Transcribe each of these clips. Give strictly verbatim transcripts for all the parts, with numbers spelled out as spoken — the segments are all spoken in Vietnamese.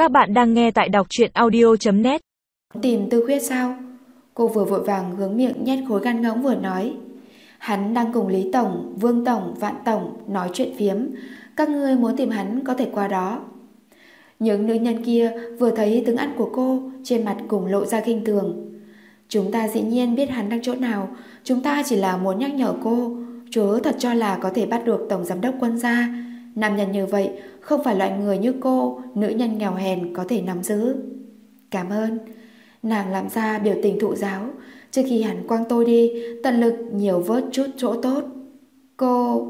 Các bạn đang nghe tại đọc truyện audio chấm net. Tìm Tư Khuyết sao? Cô vừa vội vàng hướng miệng nhét khối gan ngỗng vừa nói. Hắn đang cùng Lý Tổng, Vương Tổng, Vạn Tổng nói chuyện phiếm. Các ngươi muốn tìm hắn có thể qua đó. Những nữ nhân kia vừa thấy tướng ăn của cô, trên mặt cùng lộ ra khinh thường. Chúng ta dĩ nhiên biết hắn đang chỗ nào. Chúng ta chỉ là muốn nhắc nhở cô, chớ thật cho là có thể bắt được Tổng Giám đốc Quân gia. Nam nhân như vậy không phải loại người như cô, nữ nhân nghèo hèn có thể nắm giữ. Cảm ơn. Nàng làm ra biểu tình thụ giáo. Trước khi hắn quăng tôi đi, tận lực nhiều vớt chút chỗ tốt. Cô...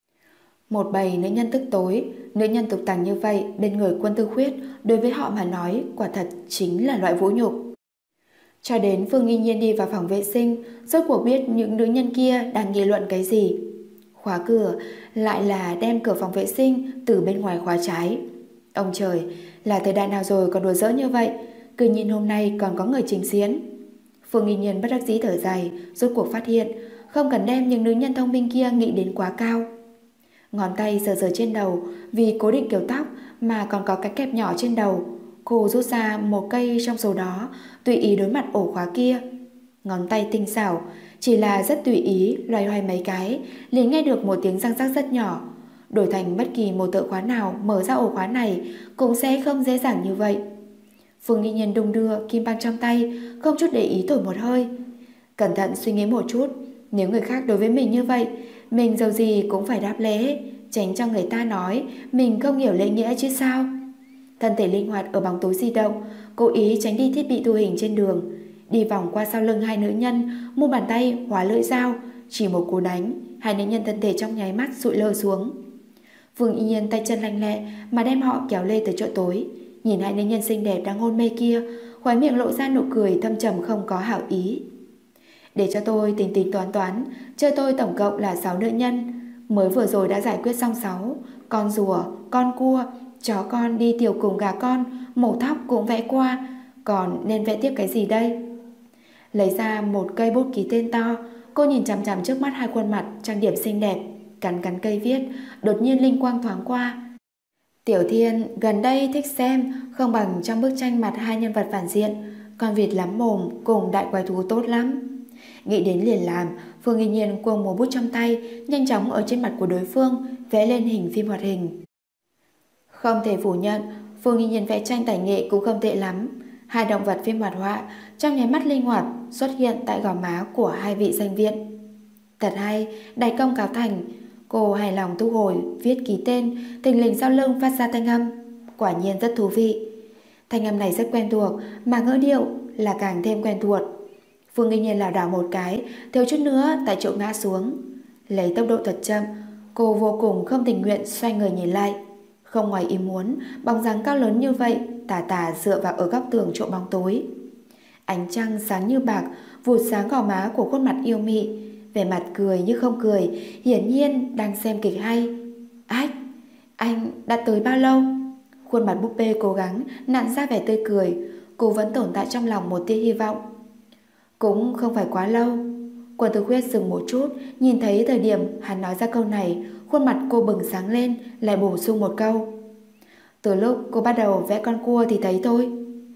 Một bầy nữ nhân tức tối. Nữ nhân tục tằng như vậy bên người Quân Tư Khuyết, đối với họ mà nói quả thật chính là loại vũ nhục. Cho đến Phương Nghi Nhiên đi vào phòng vệ sinh, rốt cuộc biết những nữ nhân kia đang nghị luận cái gì. Khóa cửa lại là đem cửa phòng vệ sinh từ bên ngoài khóa trái. Ông trời, là thời đại nào rồi còn đùa giỡn như vậy, cứ nhìn hôm nay còn có người trình diễn. Phương Nghi Nhiên bất đắc dĩ thở dài, rốt cuộc phát hiện không cần đem những nữ nhân thông minh kia nghĩ đến quá cao. Ngón tay sờ sờ trên đầu, vì cố định kiểu tóc mà còn có cái kẹp nhỏ trên đầu. Cô rút ra một cây trong số đó, tùy ý đối mặt ổ khóa kia. Ngón tay tinh xảo, chỉ là rất tùy ý loay hoay mấy cái, liền nghe được một tiếng răng rắc rất nhỏ. Đổi thành bất kỳ một tự khóa nào mở ra ổ khóa này cũng sẽ không dễ dàng như vậy. Phương Nghi Nhiên đung đưa kim băng trong tay, không chút để ý thổi một hơi. Cẩn thận suy nghĩ một chút, nếu người khác đối với mình như vậy, mình dầu gì cũng phải đáp lễ, tránh cho người ta nói mình không hiểu lễ nghĩa chứ sao. Thân thể linh hoạt ở bóng tối di động, cố ý tránh đi thiết bị thu hình trên đường, đi vòng qua sau lưng hai nữ nhân, mu bàn tay hóa lưỡi dao, chỉ một cú đánh, hai nữ nhân thân thể trong nháy mắt sụi lơ xuống. Phương Y Nhiên tay chân lanh lẹ mà đem họ kéo lê tới chỗ tối, nhìn hai nữ nhân xinh đẹp đang hôn mê kia, khóe miệng lộ ra nụ cười thâm trầm không có hảo ý. Để cho tôi tính tính toán toán, chơi tôi tổng cộng là sáu nữ nhân, mới vừa rồi đã giải quyết xong sáu, con rùa, con cua, chó con đi tiểu cùng gà con, mổ thóc cũng vẽ qua, còn nên vẽ tiếp cái gì đây? Lấy ra một cây bút ký tên to, cô nhìn chằm chằm trước mắt hai khuôn mặt trang điểm xinh đẹp, cắn cắn cây viết, đột nhiên linh quang thoáng qua. Tiểu Thiên gần đây thích xem không bằng trong bức tranh mặt hai nhân vật phản diện, con vịt lắm mồm cùng đại quái thú tốt lắm. Nghĩ đến liền làm, Phương Nghi Nhiên cuồng một bút trong tay, nhanh chóng ở trên mặt của đối phương vẽ lên hình phim hoạt hình. Không thể phủ nhận, Phương Nghi Nhiên vẽ tranh tài nghệ cũng không tệ lắm. Hai động vật phim hoạt họa trong nháy mắt linh hoạt xuất hiện tại gò má của hai vị danh viện. Thật hay, đại công cáo thành. Cô hài lòng thu hồi, viết ký tên, thình lình sau lưng phát ra thanh âm. Quả nhiên rất thú vị. Thanh âm này rất quen thuộc, mà ngữ điệu là càng thêm quen thuộc. Phương Nghi Nhiên lảo đảo một cái, thiếu chút nữa tại chỗ ngã xuống. Lấy tốc độ thật chậm, cô vô cùng không tình nguyện xoay người nhìn lại. Không ngoài ý muốn, bóng dáng cao lớn như vậy tà tà dựa vào ở góc tường chỗ bóng tối. Ánh trăng sáng như bạc vụt sáng gò má của khuôn mặt yêu mị, vẻ mặt cười như không cười, hiển nhiên đang xem kịch hay. Ách, anh đã tới bao lâu? Khuôn mặt búp bê cố gắng nặn ra vẻ tươi cười, cô vẫn tồn tại trong lòng một tia hy vọng. Cũng không phải quá lâu. Quân Tư Khuyết dừng một chút, nhìn thấy thời điểm hắn nói ra câu này, khuôn mặt cô bừng sáng lên, lại bổ sung một câu. Từ lúc cô bắt đầu vẽ con cua thì thấy thôi.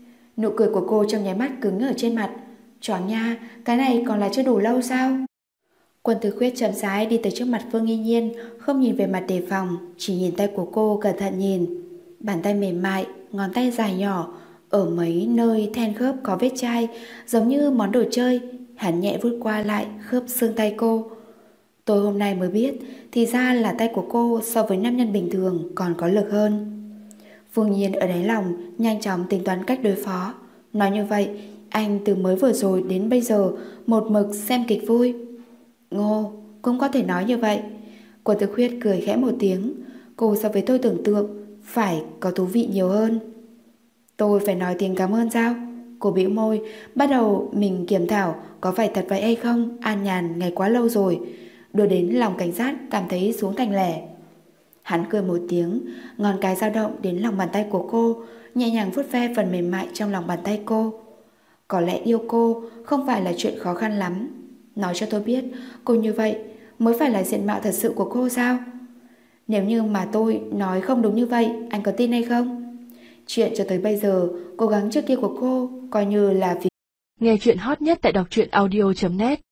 Nụ cười của cô trong nháy mắt cứng ở trên mặt. Choáng nha, cái này còn là chưa đủ lâu sao? Quân Tư Khuyết chậm rãi đi tới trước mặt Phương Nghi Nhiên, không nhìn về mặt đề phòng, chỉ nhìn tay của cô cẩn thận nhìn. Bàn tay mềm mại, ngón tay dài nhỏ, ở mấy nơi then khớp có vết chai, giống như món đồ chơi. Hắn nhẹ vuốt qua lại khớp xương tay cô. Tôi hôm nay mới biết, thì ra là tay của cô so với nam nhân bình thường còn có lực hơn. Phương Nhiên ở đáy lòng nhanh chóng tính toán cách đối phó. Nói như vậy, anh từ mới vừa rồi đến bây giờ một mực xem kịch vui. Ngô, cũng có thể nói như vậy. Quân Tư Khuyết cười khẽ một tiếng. Cô so với tôi tưởng tượng phải có thú vị nhiều hơn. Tôi phải nói tiếng cảm ơn sao? Cô bĩu môi, bắt đầu mình kiểm thảo có phải thật vậy hay không. An nhàn ngày quá lâu rồi, đưa đến lòng cảnh giác cảm thấy xuống thành lẻ. Hắn cười một tiếng, ngón cái dao động đến lòng bàn tay của cô, nhẹ nhàng vuốt ve phần mềm mại trong lòng bàn tay cô. Có lẽ yêu cô không phải là chuyện khó khăn lắm. Nói cho tôi biết, cô như vậy mới phải là diện mạo thật sự của cô sao? Nếu như mà tôi nói không đúng như vậy, anh có tin hay không? Chuyện cho tới bây giờ, cố gắng trước kia của cô coi như là vì... Nghe chuyện hot nhất tại đọc truyện audio chấm net